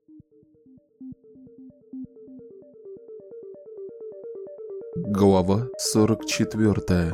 Глава 44.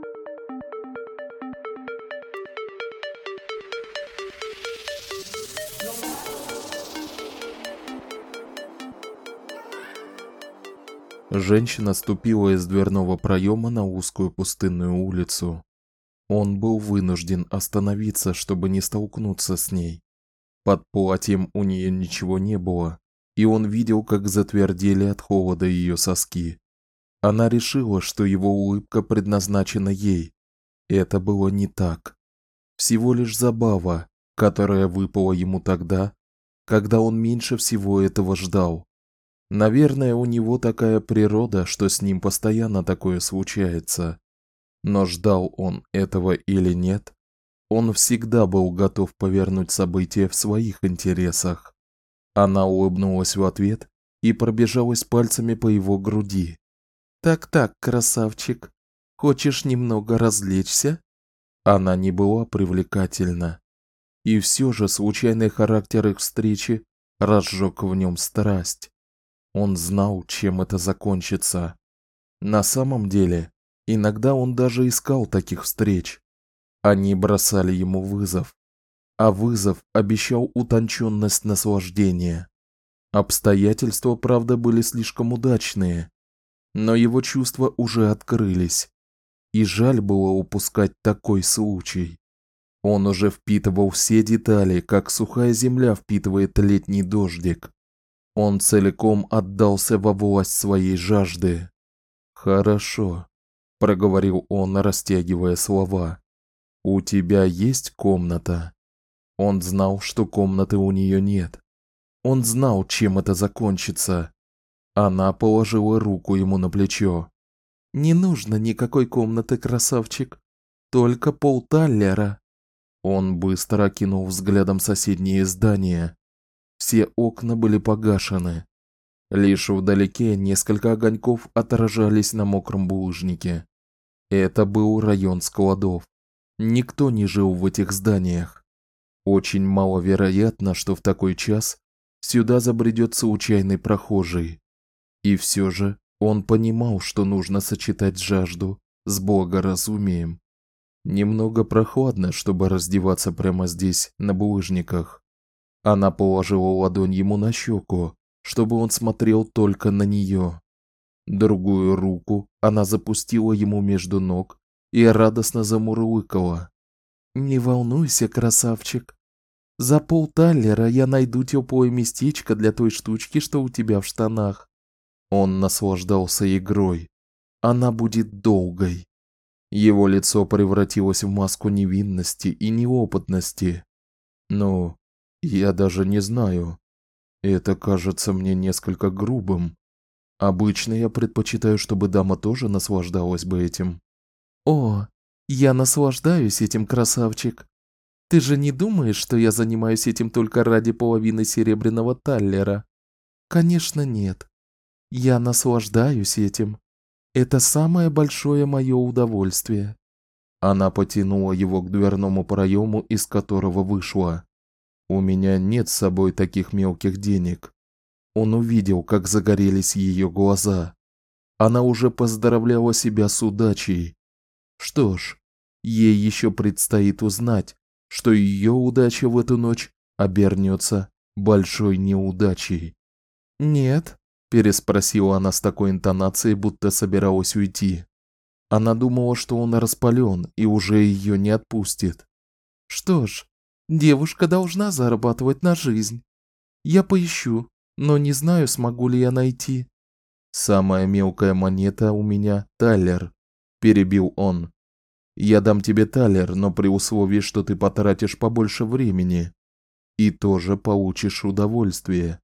Женщина ступила из дверного проема на узкую пустынную улицу. Он был вынужден остановиться, чтобы не столкнуться с ней. Под платьем у нее ничего не было, и он видел, как затвердели от холода ее соски. Она решила, что его улыбка предназначена ей. Это было не так. Всего лишь забава, которая выпала ему тогда, когда он меньше всего этого ждал. Наверное, у него такая природа, что с ним постоянно такое случается. Но ждал он этого или нет, он всегда был готов повернуть события в своих интересах. Она улыбнулась в ответ и пробежалась пальцами по его груди. Так, красавчик, хочешь немного развлечься? Она не была привлекательна. И все же случайный характер их встречи разжег в нем страсть. Он знал, чем это закончится. На самом деле, иногда он даже искал таких встреч. Они бросали ему вызов, а вызов обещал утонченность наслаждения. Обстоятельства, правда, были слишком удачные, но его чувства уже открылись, и жаль было упускать такой случай. Он уже впитывал все детали, как сухая земля впитывает летний дождик. Он целиком отдался во власть своей жажды. "Хорошо", проговорил он, растягивая слова. "У тебя есть комната?" Он знал, что комнаты у нее нет. Он знал, чем это закончится. Она положила руку ему на плечо. "Не нужно никакой комнаты, красавчик, только полталлера". Он быстро окинул взглядом соседние здания. Все окна были погашены. Лишь вдалеке несколько огоньков отражались на мокром булыжнике. Это был район складов. Никто не жил в этих зданиях. Очень маловероятно, что в такой час сюда забредет случайный прохожий. И все же он понимал, что нужно сочетать жажду с благоразумием. Немного прохладно, чтобы раздеваться прямо здесь, на булыжниках. Она положила ладонь ему на щеку, чтобы он смотрел только на нее. Другую руку она запустила ему между ног и радостно замурлыкала. "Не волнуйся, красавчик. За полталлера я найду теплое местечко для той штучки, что у тебя в штанах". Он наслаждался игрой. Она будет долгой. Его лицо превратилось в маску невинности и неопытности. "Ну, я даже не знаю. Это кажется мне несколько грубым. Обычно я предпочитаю, чтобы дама тоже наслаждалась бы этим". "О, я наслаждаюсь этим, красавчик. Ты же не думаешь, что я занимаюсь этим только ради половины серебряного таллера?" "Конечно, нет. Я наслаждаюсь этим. Это самое большое мое удовольствие". Она потянула его к дверному проему, из которого вышла. "У меня нет с собой таких мелких денег". Он увидел, как загорелись ее глаза. Она уже поздравляла себя с удачей. Что ж, ей еще предстоит узнать, что ее удача в эту ночь обернется большой неудачей. "Нет?" переспросила она с такой интонацией, будто собиралась уйти. Она думала, что он распален и уже ее не отпустит. "Что ж, девушка должна зарабатывать на жизнь. Я поищу, но не знаю, смогу ли я найти". "Самая мелкая монета у меня таллер", перебил он. "Я дам тебе таллер, но при условии, что ты потратишь побольше времени и тоже получишь удовольствие.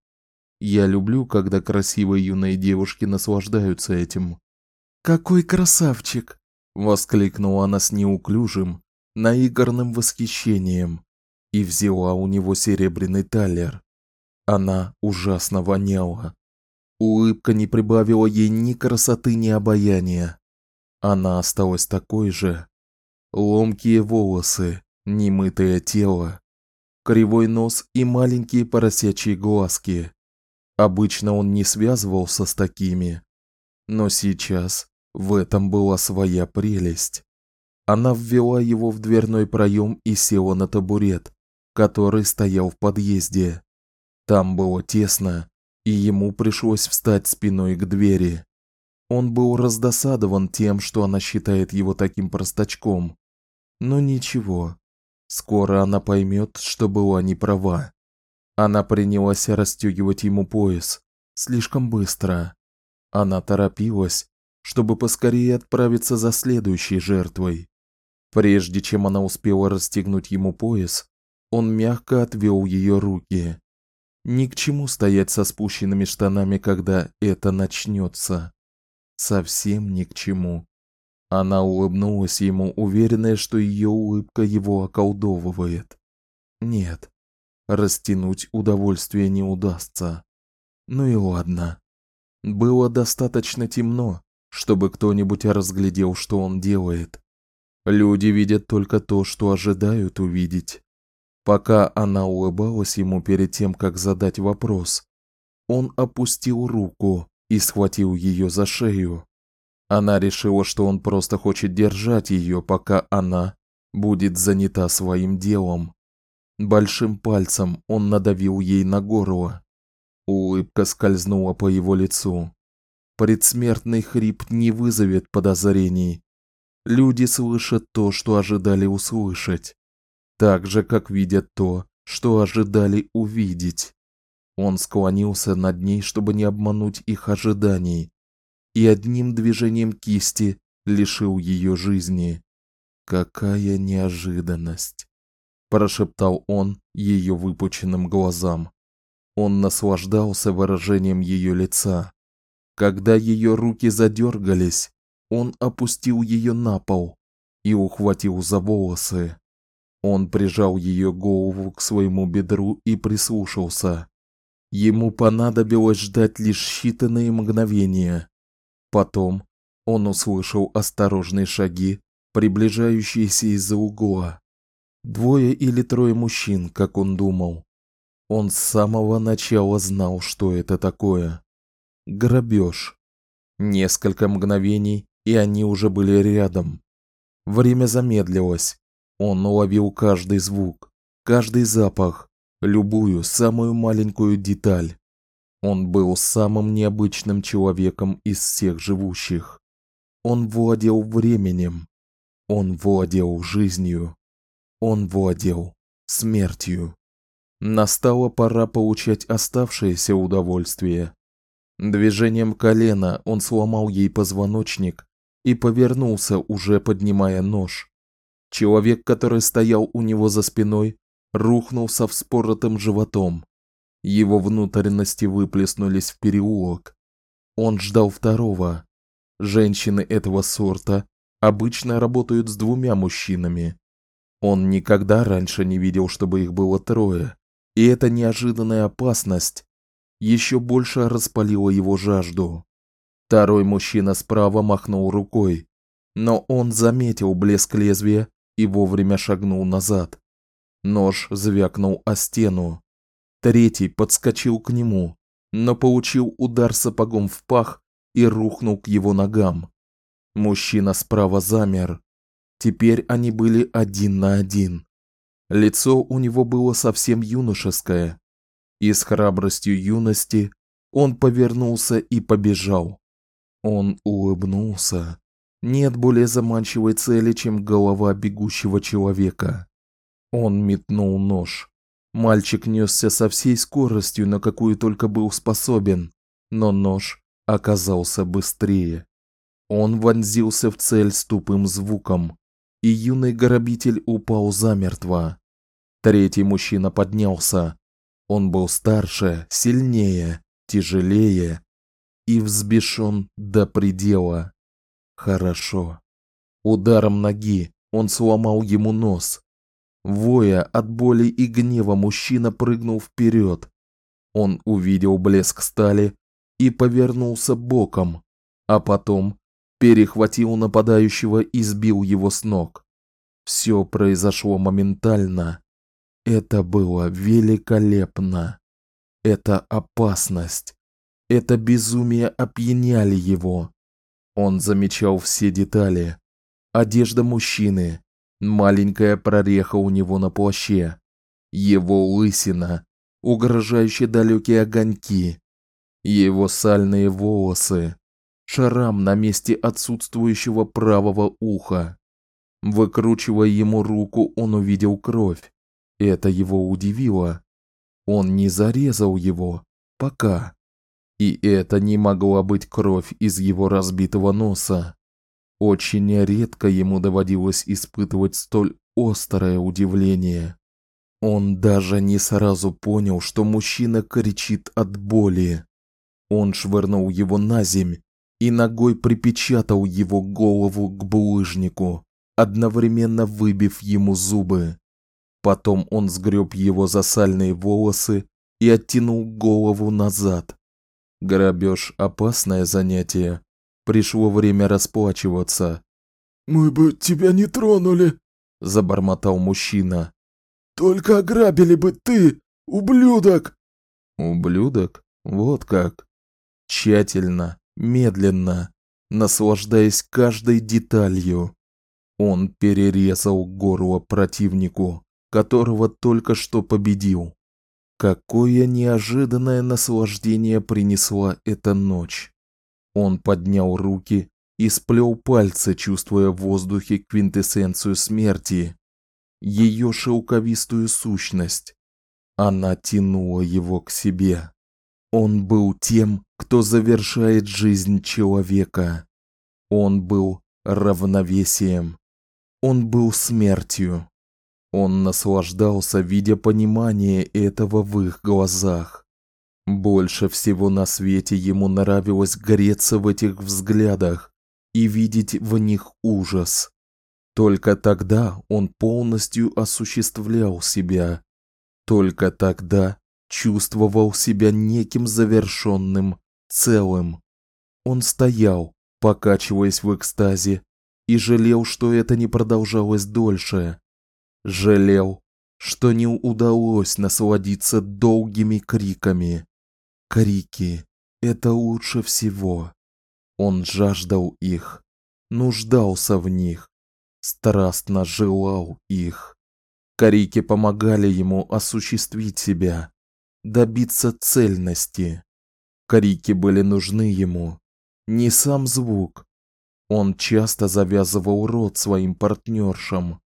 Я люблю, когда красивые юные девушки наслаждаются этим". "Какой красавчик!" воскликнула она с неуклюжим, наигранным восхищением и взяла у него серебряный таллер. Она ужасно воняла. Улыбка не прибавила ей ни красоты, ни обаяния. Она осталась такой же. Ломкие волосы, немытое тело. кривой нос и маленькие поросячьи глазки. Обычно он не связывался с такими, но сейчас в этом была своя прелесть. Она ввела его в дверной проем и села на табурет, который стоял в подъезде. Там было тесно, и ему пришлось встать спиной к двери. Он был раздосадован тем, что она считает его таким простачком. Но ничего, скоро она поймет, что была не права. Она принялась расстёгивать ему пояс слишком быстро. Она торопилась, чтобы поскорее отправиться за следующей жертвой. Прежде чем она успела расстегнуть ему пояс, он мягко отвёл её руки. Ни к чему стоять со спущенными штанами, когда это начнётся. Совсем ни к чему. Она улыбнулась ему, уверенная, что её улыбка его околдовывает. Нет, растянуть удовольствие не удастся. Ну и ладно. Было достаточно темно, чтобы кто-нибудь разглядел, что он делает. Люди видят только то, что ожидают увидеть. Пока она улыбалась ему перед тем, как задать вопрос, он опустил руку и схватил её за шею. Она решила, что он просто хочет держать её, пока она будет занята своим делом. Большим пальцем он надавил ей на горло. Улыбка скользнула по его лицу. Предсмертный хрип не вызовет подозрений. Люди слышат то, что ожидали услышать, так же, как видят то, что ожидали увидеть. Он склонился над ней, чтобы не обмануть их ожиданий, и одним движением кисти лишил её жизни. Какая неожиданность, прошептал он её выпученным глазам. Он наслаждался выражением её лица. Когда её руки задёргались, он опустил её на пол и ухватил за волосы. Он прижал её голову к своему бедру и прислушался. Ему понадобилось ждать лишь считанные мгновения. Потом он услышал осторожные шаги, приближающиеся из-за угла. 2 или 3 мужчин, как он думал. Он с самого начала знал, что это такое. Грабеж. Несколько мгновений, и они уже были рядом. Время замедлилось. Он уловил каждый звук, каждый запах, любую самую маленькую деталь. Он был самым необычным человеком из всех живущих. Он владел временем. Он владел жизнью. Он владел смертью. Настала пора получать оставшееся удовольствие. Движением колена он сломал ей позвоночник и повернулся, уже поднимая нож. Человек, который стоял у него за спиной, рухнул со вспоротым животом. Его внутренности выплеснулись в переулок. Он ждал второго. Женщины этого сорта обычно работают с 2 мужчинами. Он никогда раньше не видел, чтобы их было 3, и эта неожиданная опасность ещё больше распалила его жажду. Второй мужчина справа махнул рукой, но он заметил блеск лезвия и вовремя шагнул назад. Нож звякнул о стену. Третий подскочил к нему, но получил удар сапогом в пах и рухнул к его ногам. Мужчина справа замер. Теперь они были 1 на 1. Лицо у него было совсем юношеское, и с храбростью юности он повернулся и побежал. Он улыбнулся. Нет более заманчивой цели, чем голова бегущего человека. Он метнул нож. Мальчик нёсся со всей скоростью, на какую только был способен, но нож оказался быстрее. Он вонзился в цель с тупым звуком, и юный грабитель упал замертво. Третий мужчина поднялся. Он был старше, сильнее, тяжелее и взбешён до предела. Хорошо. Ударом ноги он сломал ему нос. Воя от боли и гнева, мужчина прыгнул вперёд. Он увидел блеск стали и повернулся боком, а потом перехватил нападающего и сбил его с ног. Всё произошло моментально. это было великолепно. Эта опасность, это безумие опьяняли его. Он замечал все детали. Одежда мужчины, маленькая прореха у него на плаще, его лысина, угрожающие далекие огоньки, его сальные волосы, шрам на месте отсутствующего правого уха. Выкручивая ему руку, он увидел кровь. Это его удивило. Он не зарезал его, пока. И это не могла быть кровь из его разбитого носа. Очень редко ему доводилось испытывать столь острое удивление. Он даже не сразу понял, что мужчина кричит от боли. Он швырнул его на земь и ногой припечатал его голову к булыжнику, одновременно выбив ему зубы. Потом он сгреб его за сальные волосы и оттянул голову назад. Грабеж – опасное занятие. Пришло время расплачиваться. «Мы бы тебя не тронули», – забормотал мужчина. «Только ограбили бы ты, ублюдок!» Ублюдок? Вот как. Тщательно, медленно, наслаждаясь каждой деталью, он перерезал горло противнику, которого только что победил. Какое неожиданное наслаждение принесла эта ночь. Он поднял руки и сплел пальцы, чувствуя в воздухе квинтэссенцию смерти, ее шелковистую сущность. Она тянула его к себе. Он был тем, кто завершает жизнь человека. Он был равновесием. Он был смертью. Он наслаждался, видя понимание этого в их глазах. Больше всего на свете ему нравилось греться в этих взглядах и видеть в них ужас. Только тогда он полностью осуществлял себя. Только тогда чувствовал себя неким завершенным, целым. Он стоял, покачиваясь в экстазе, и жалел, что это не продолжалось дольше. Жалел, что не удалось насладиться долгими криками. Крики – это лучше всего. Он жаждал их, нуждался в них, страстно желал их. Крики помогали ему осуществить себя, добиться цельности. Крики были нужны ему, не сам звук. Он часто завязывал рот своим партнершам,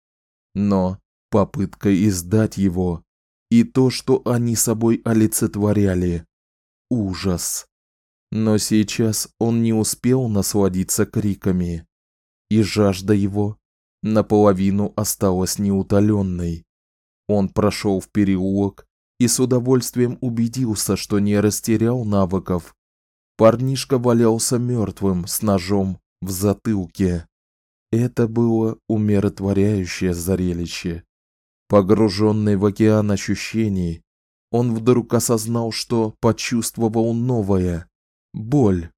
но попытка издать его и то, что они собой олицетворяли – ужас. Но сейчас он не успел насладиться криками, и жажда его наполовину осталась неутоленной. Он прошел в переулок и с удовольствием убедился, что не растерял навыков. Парнишка валялся мертвым с ножом в затылке. Это было умиротворяющее зрелище. Погруженный в океан ощущений, он вдруг осознал, что почувствовал новое – боль.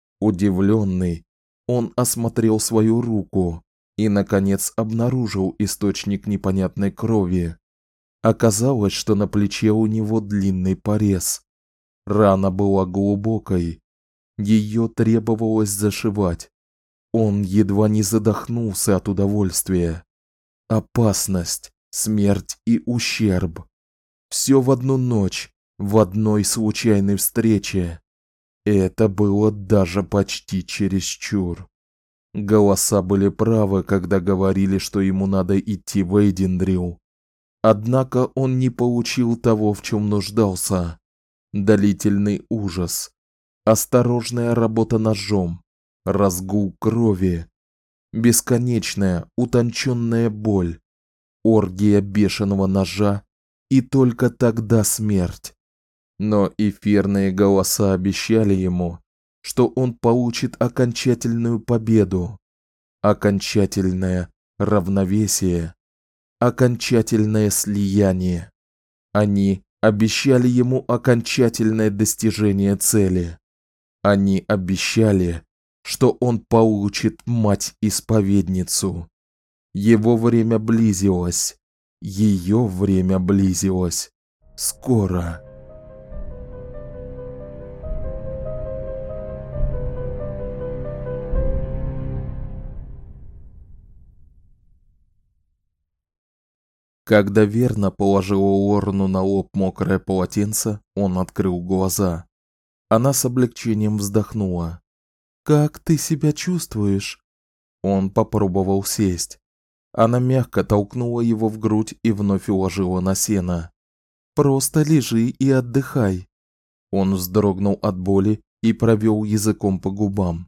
Удивленный, он осмотрел свою руку и, наконец, обнаружил источник непонятной крови. Оказалось, что на плече у него длинный порез. Рана была глубокой. Ее требовалось зашивать. Он едва не задохнулся от удовольствия. Опасность, смерть и ущерб. Все в одну ночь, в одной случайной встрече. Это было даже почти чересчур. Голоса были правы, когда говорили, что ему надо идти в Эйдендрил. Однако он не получил того, в чем нуждался. Длительный ужас, осторожная работа ножом, разгул крови, бесконечная, утонченная боль, оргия бешеного ножа и только тогда смерть. Но эфирные голоса обещали ему, что он получит окончательную победу, окончательное равновесие, окончательное слияние. Они обещали ему окончательное достижение цели. Они обещали, что он получит мать-исповедницу. Его время близилось. Ее время близилось. Скоро. Когда Верна положила Уоррену на лоб мокрое полотенце, он открыл глаза. Она с облегчением вздохнула. «Как ты себя чувствуешь?» Он попробовал сесть. Она мягко толкнула его в грудь и вновь уложила на сено. «Просто лежи и отдыхай». Он вздрогнул от боли и провел языком по губам.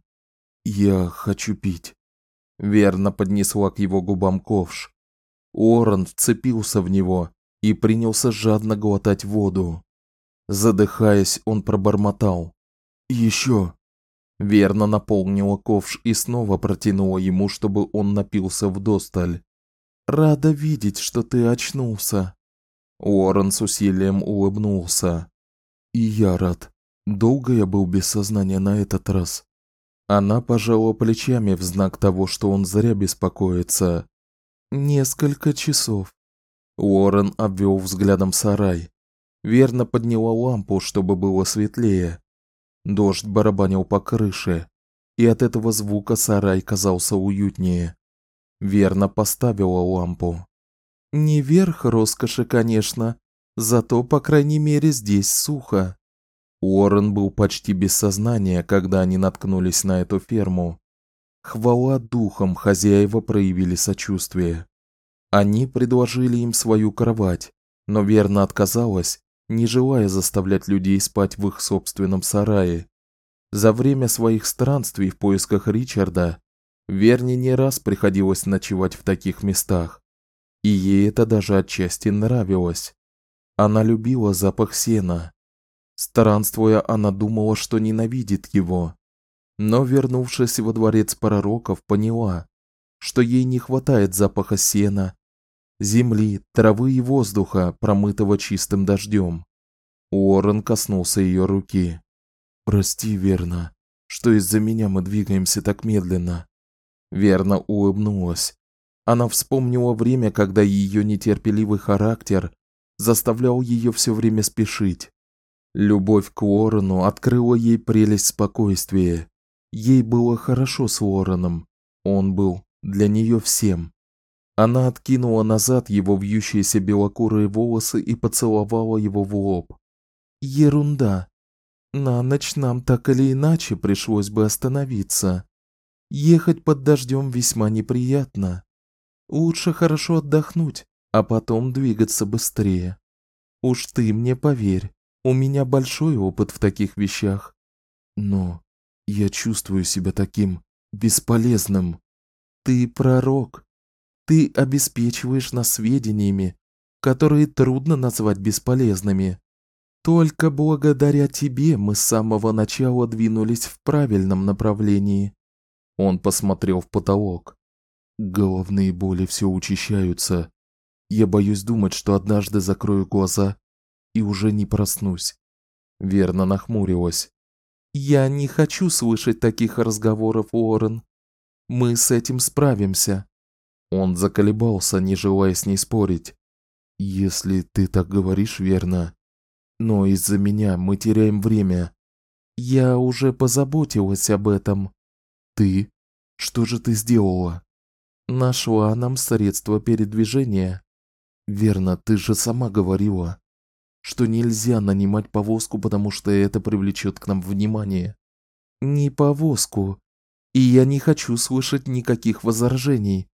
«Я хочу пить». Верна поднесла к его губам ковш. Уоррен вцепился в него и принялся жадно глотать воду. Задыхаясь, он пробормотал: «Еще». Верна наполнила ковш и снова протянула ему, чтобы он напился вдосталь. «Рада видеть, что ты очнулся». Уоррен с усилием улыбнулся. «И я рад. Долго я был без сознания на этот раз». Она пожала плечами в знак того, что он зря беспокоится. «Несколько часов». Уоррен обвел взглядом сарай. Верна подняла лампу, чтобы было светлее. Дождь барабанил по крыше, и от этого звука сарай казался уютнее. Верна поставила лампу. «Не верх роскоши, конечно, зато, по крайней мере, здесь сухо». Уоррен был почти без сознания, когда они наткнулись на эту ферму. Хвала духам, хозяева проявили сочувствие. Они предложили им свою кровать, но Верна отказалась, не желая заставлять людей спать в их собственном сарае. За время своих странствий в поисках Ричарда Верне не раз приходилось ночевать в таких местах, и ей это даже отчасти нравилось. Она любила запах сена. Странствуя, она думала, что ненавидит его. Но, вернувшись во дворец пророков, поняла, что ей не хватает запаха сена, земли, травы и воздуха, промытого чистым дождем. Уоррен коснулся ее руки. «Прости, Верна, что из-за меня мы двигаемся так медленно». Верна улыбнулась. Она вспомнила время, когда ее нетерпеливый характер заставлял ее все время спешить. Любовь к Уоррену открыла ей прелесть спокойствия. Ей было хорошо с Уорреном. Он был для нее всем. Она откинула назад его вьющиеся белокурые волосы и поцеловала его в лоб. «Ерунда. На ночь нам так или иначе пришлось бы остановиться. Ехать под дождем весьма неприятно. Лучше хорошо отдохнуть, а потом двигаться быстрее. Уж ты мне поверь, у меня большой опыт в таких вещах. Но я чувствую себя таким бесполезным. Ты пророк. Ты обеспечиваешь нас сведениями, которые трудно назвать бесполезными. Только благодаря тебе мы с самого начала двинулись в правильном направлении». Он посмотрел в потолок. «Головные боли все учащаются. Я боюсь думать, что однажды закрою глаза и уже не проснусь». Верна нахмурилась. «Я не хочу слышать таких разговоров, Уоррен. Мы с этим справимся». Он заколебался, не желая с ней спорить. «Если ты так говоришь, Верна. Но из-за меня мы теряем время». «Я уже позаботилась об этом». «Ты? Что же ты сделала?» «Нашла нам средство передвижения». «Верно, ты же сама говорила, что нельзя нанимать повозку, потому что это привлечет к нам внимание». «Не повозку. И я не хочу слышать никаких возражений.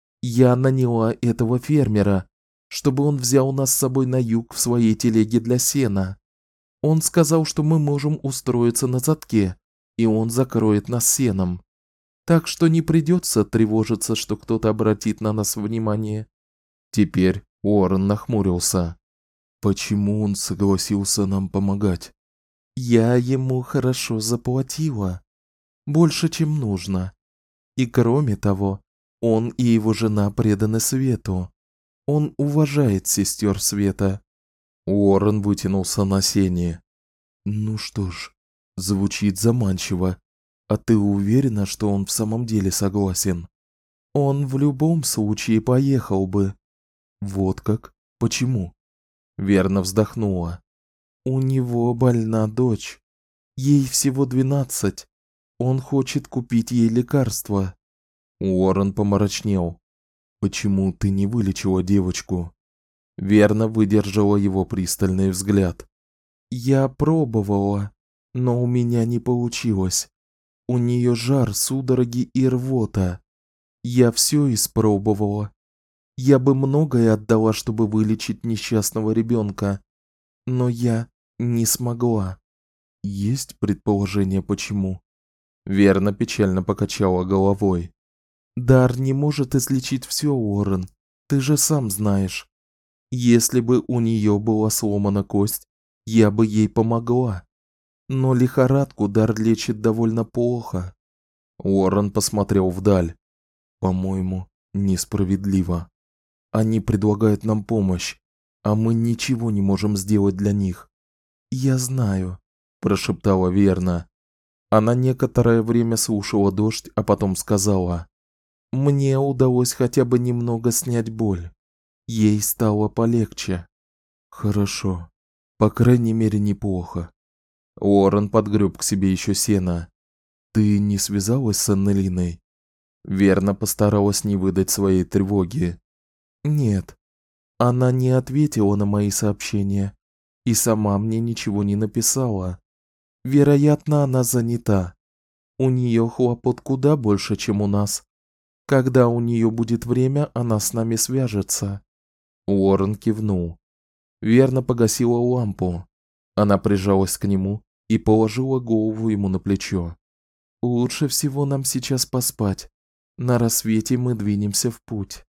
Я наняла этого фермера, чтобы он взял нас с собой на юг в своей телеге для сена. Он сказал, что мы можем устроиться на задке, и он закроет нас сеном. Так что не придется тревожиться, что кто-то обратит на нас внимание». Теперь Уоррен нахмурился. «Почему он согласился нам помогать?» «Я ему хорошо заплатила. Больше, чем нужно. И кроме того, он и его жена преданы свету. Он уважает сестер света». Уоррен вытянулся на сене. «Ну что ж, звучит заманчиво. А ты уверена, что он в самом деле согласен?» «Он в любом случае поехал бы». Вот как? Почему? Верна вздохнула. У него больна дочь. Ей всего 12. Он хочет купить ей лекарства. Уоррен помрачнел. Почему ты не вылечила девочку? Верна выдержала его пристальный взгляд. Я пробовала, но у меня не получилось. У нее жар, судороги и рвота. Я все испробовала. Я бы многое отдала, чтобы вылечить несчастного ребенка, но я не смогла. Есть предположение, почему? Верна печально покачала головой. Дар не может излечить все, Уоррен. Ты же сам знаешь. Если бы у нее была сломана кость, я бы ей помогла. Но лихорадку дар лечит довольно плохо. Уоррен посмотрел вдаль. По-моему, несправедливо. Они предлагают нам помощь, а мы ничего не можем сделать для них. Я знаю, прошептала Верна. Она некоторое время слушала дождь, а потом сказала: мне удалось хотя бы немного снять боль. Ей стало полегче. Хорошо. По крайней мере, неплохо. Уоррен подгреб к себе еще сена. Ты не связалась с Аннелиной? Верна постаралась не выдать своей тревоги. Нет. Она не ответила на мои сообщения и сама мне ничего не написала. Вероятно, она занята. У нее хлопот куда больше, чем у нас. Когда у нее будет время, она с нами свяжется. Уоррен кивнул. Верна погасила лампу. Она прижалась к нему и положила голову ему на плечо. Лучше всего нам сейчас поспать. На рассвете мы двинемся в путь.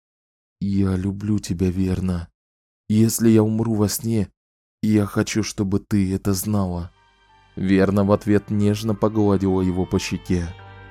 Я люблю тебя, Верна. Если я умру во сне, я хочу, чтобы ты это знала. Верна в ответ нежно погладила его по щеке.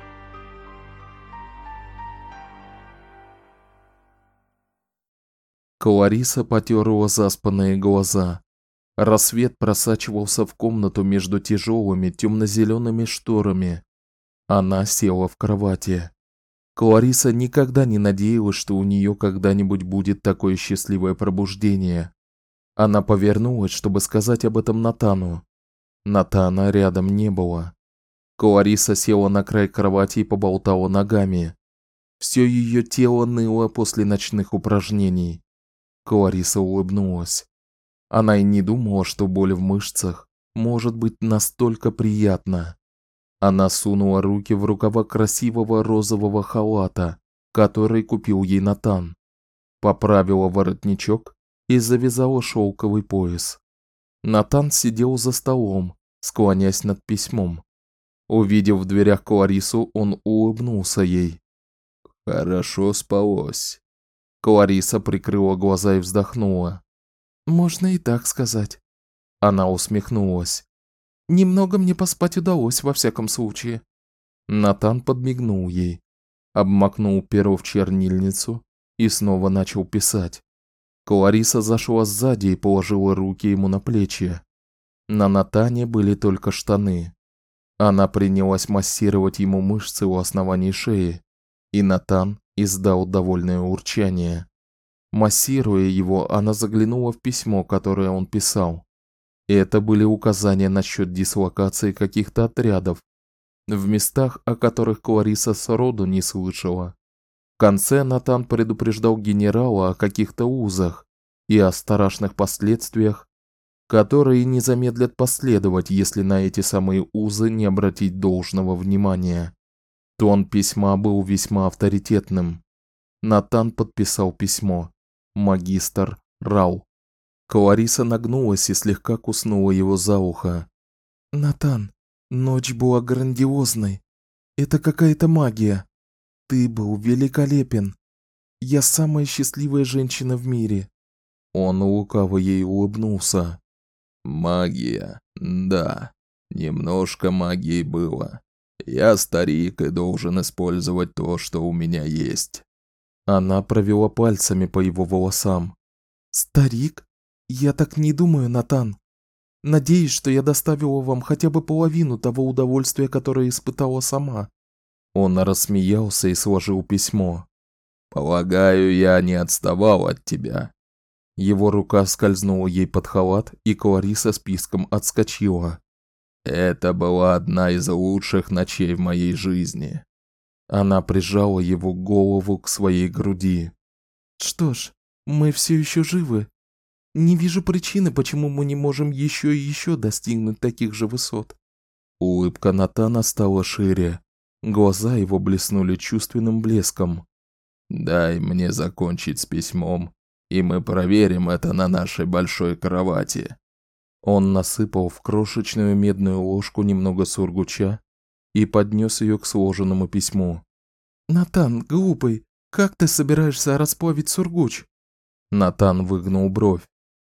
Клариса потёрла заспанные глаза. Рассвет просачивался в комнату между тяжелыми темно-зелеными шторами. Она села в кровати. Клариса никогда не надеялась, что у нее когда-нибудь будет такое счастливое пробуждение. Она повернулась, чтобы сказать об этом Натану. Натана рядом не было. Клариса села на край кровати и поболтала ногами. Все ее тело ныло после ночных упражнений. Клариса улыбнулась. Она и не думала, что боль в мышцах может быть настолько приятна. Она сунула руки в рукава красивого розового халата, который купил ей Натан, поправила воротничок и завязала шелковый пояс. Натан сидел за столом, склонясь над письмом. Увидев в дверях Кларису, он улыбнулся ей. Хорошо спалось. Клариса прикрыла глаза и вздохнула. Можно и так сказать. Она усмехнулась. Немного мне поспать удалось во всяком случае. Натан подмигнул ей, обмакнул перо в чернильницу и снова начал писать. Клариса зашла сзади и положила руки ему на плечи. На Натане были только штаны. Она принялась массировать ему мышцы у основания шеи, и Натан издал довольное урчание. Массируя его, она заглянула в письмо, которое он писал. Это были указания насчет дислокации каких-то отрядов в местах, о которых Клариса сроду не слышала. В конце Натан предупреждал генерала о каких-то узах и о страшных последствиях, которые не замедлят последовать, если на эти самые узы не обратить должного внимания. Тон письма был весьма авторитетным. Натан подписал письмо: магистр Рау. Клариса нагнулась и слегка куснула его за ухо. Натан, ночь была грандиозной. Это какая-то магия. Ты был великолепен. Я самая счастливая женщина в мире. Он лукаво ей улыбнулся. Магия, да, немножко магии было. Я старик и должен использовать то, что у меня есть. Она провела пальцами по его волосам. Старик? Я так не думаю, Натан. Надеюсь, что я доставила вам хотя бы половину того удовольствия, которое испытала сама. Он рассмеялся и сложил письмо. Полагаю, я не отставал от тебя. Его рука скользнула ей под халат, и Клариса с писком отскочила. Это была одна из лучших ночей в моей жизни. Она прижала его голову к своей груди. Что ж, мы все еще живы. Не вижу причины, почему мы не можем еще и еще достигнуть таких же высот. Улыбка Натана стала шире. Глаза его блеснули чувственным блеском. Дай мне закончить с письмом, и мы проверим это на нашей большой кровати. Он насыпал в крошечную медную ложку немного сургуча и поднес ее к сложенному письму. Натан, глупый, как ты собираешься расплавить сургуч? Натан выгнул бровь.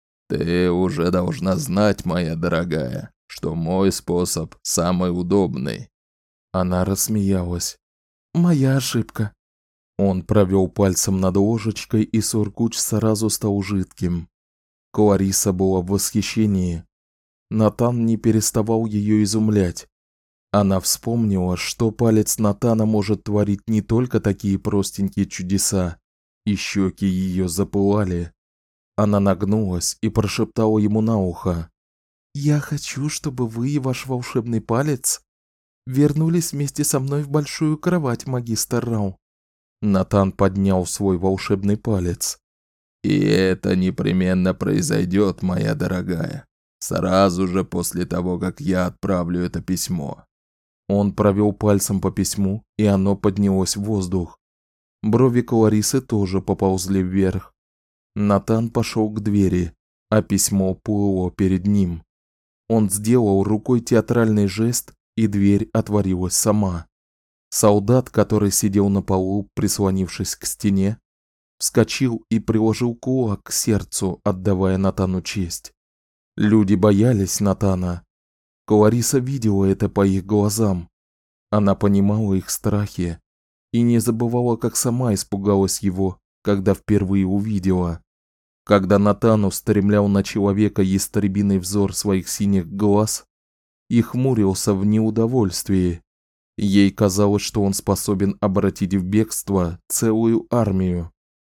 Ты уже должна знать, моя дорогая, что мой способ самый удобный. Она рассмеялась. Моя ошибка. Он провел пальцем над ложечкой, и сургуч сразу стал жидким. Клариса была в восхищении. Натан не переставал ее изумлять. Она вспомнила, что палец Натана может творить не только такие простенькие чудеса, и щеки ее запылали. Она нагнулась и прошептала ему на ухо: "Я хочу, чтобы вы и ваш волшебный палец вернулись вместе со мной в большую кровать, магистр Рау". Натан поднял свой волшебный палец. "И это непременно произойдет, моя дорогая, сразу же после того, как я отправлю это письмо". Он провел пальцем по письму, и оно поднялось в воздух. Брови Кларисы тоже поползли вверх. Натан пошел к двери, а письмо плыло перед ним. Он сделал рукой театральный жест, и дверь отворилась сама. Солдат, который сидел на полу, прислонившись к стене, вскочил и приложил кулак к сердцу, отдавая Натану честь. Люди боялись Натана. Клариса видела это по их глазам. Она понимала их страхи и не забывала, как сама испугалась его, когда впервые увидела. Когда Натан устремлял на человека ястребиный взор своих синих глаз и хмурился в неудовольствии, ей казалось, что он способен обратить в бегство целую армию.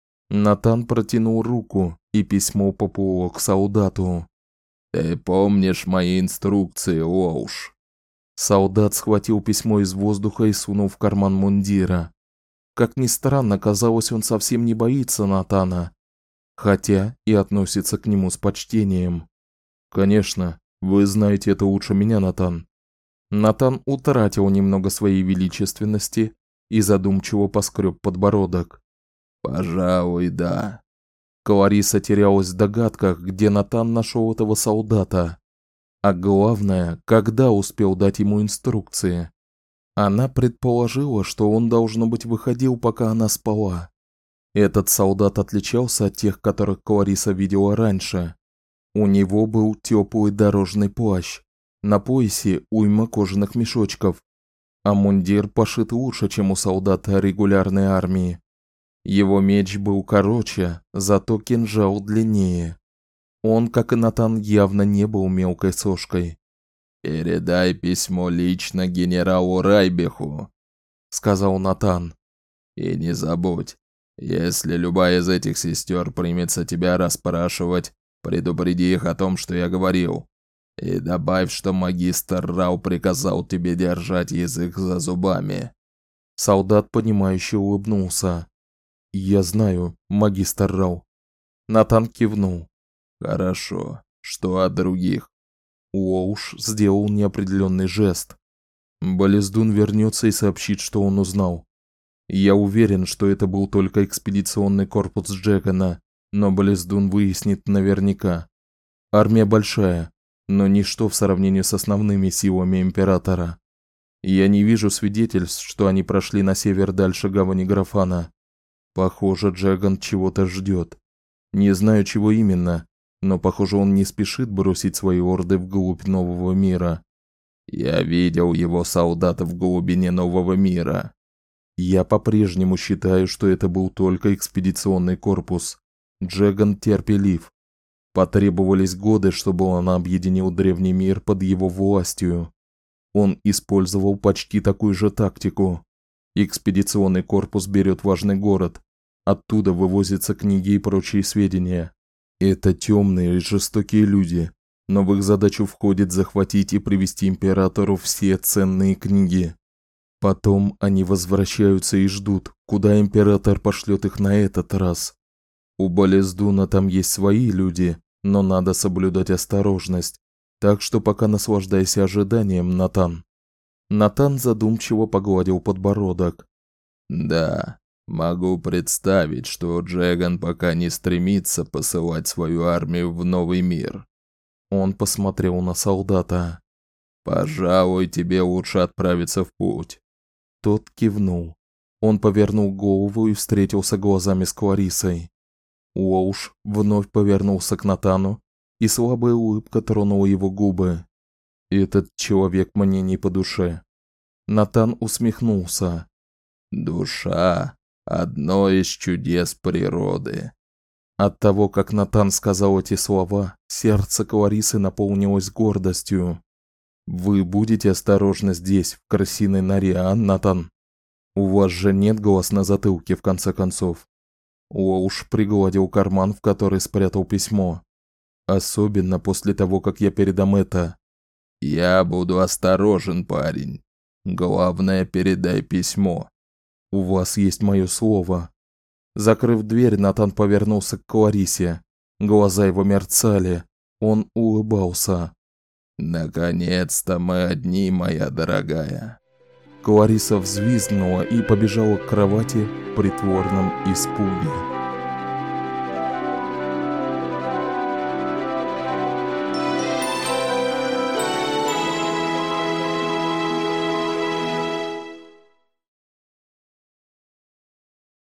Натан протянул руку, и письмо поплыло к солдату. «Ты помнишь мои инструкции, Лоуш?» Солдат схватил письмо из воздуха и сунул в карман мундира. Как ни странно, казалось, он совсем не боится Натана, хотя и относится к нему с почтением. «Конечно, вы знаете это лучше меня, Натан». Натан утратил немного своей величественности и задумчиво поскреб подбородок. «Пожалуй, да». Клариса терялась в догадках, где Натан нашел этого солдата, а главное, когда успел дать ему инструкции. Она предположила, что он, должно быть, выходил, пока она спала. Этот солдат отличался от тех, которых Клариса видела раньше. У него был теплый дорожный плащ, на поясе уйма кожаных мешочков, а мундир пошит лучше, чем у солдата регулярной армии. Его меч был короче, зато кинжал длиннее. Он, как и Натан, явно не был мелкой сошкой. «Передай письмо лично генералу Райбеху», — сказал Натан. «И не забудь, если любая из этих сестер примется тебя расспрашивать, предупреди их о том, что я говорил. И добавь, что магистр Рау приказал тебе держать язык за зубами». Солдат, понимающе улыбнулся. «Я знаю, магистр Рау». Натан кивнул. «Хорошо. Что от других?» Уолш сделал неопределенный жест. Болездун вернется и сообщит, что он узнал. Я уверен, что это был только экспедиционный корпус Джекона, но Болездун выяснит наверняка. Армия большая, но ничто в сравнении с основными силами Императора. Я не вижу свидетельств, что они прошли на север дальше гавани Графана. Похоже, Джекон чего-то ждет. Не знаю, чего именно, но, похоже, он не спешит бросить свои орды вглубь нового мира. Я видел его солдат в глубине нового мира. Я по-прежнему считаю, что это был только экспедиционный корпус. Джекон терпелив. Потребовались годы, чтобы он объединил древний мир под его властью. Он использовал почти такую же тактику. Экспедиционный корпус берет важный город. Оттуда вывозятся книги и прочие сведения. Это темные и жестокие люди, но в их задачу входит захватить и привести императору все ценные книги. Потом они возвращаются и ждут, куда император пошлет их на этот раз. У Болездуна там есть свои люди, но надо соблюдать осторожность. Так что пока наслаждайся ожиданием, Натан. Натан задумчиво погладил подбородок. Да, могу представить, что Джеган пока не стремится посылать свою армию в новый мир. Он посмотрел на солдата. Пожалуй, тебе лучше отправиться в путь. Тот кивнул. Он повернул голову и встретился глазами с Кларисой. Уолш вновь повернулся к Натану, и слабая улыбка тронула его губы. Этот человек мне не по душе. Натан усмехнулся. Душа – одно из чудес природы. От того, как Натан сказал эти слова, сердце Кларисы наполнилось гордостью. Вы будете осторожны здесь, в крысиной норе, а, Натан? У вас же нет глаз на затылке, в конце концов. Уолш пригладил карман, в который спрятал письмо. Особенно после того, как я передам это. Я буду осторожен, парень. Главное, передай письмо. У вас есть мое слово. Закрыв дверь, Натан повернулся к Кларисе. Глаза его мерцали. Он улыбался. Наконец-то мы одни, моя дорогая. Клариса взвизгнула и побежала к кровати в притворном испуге.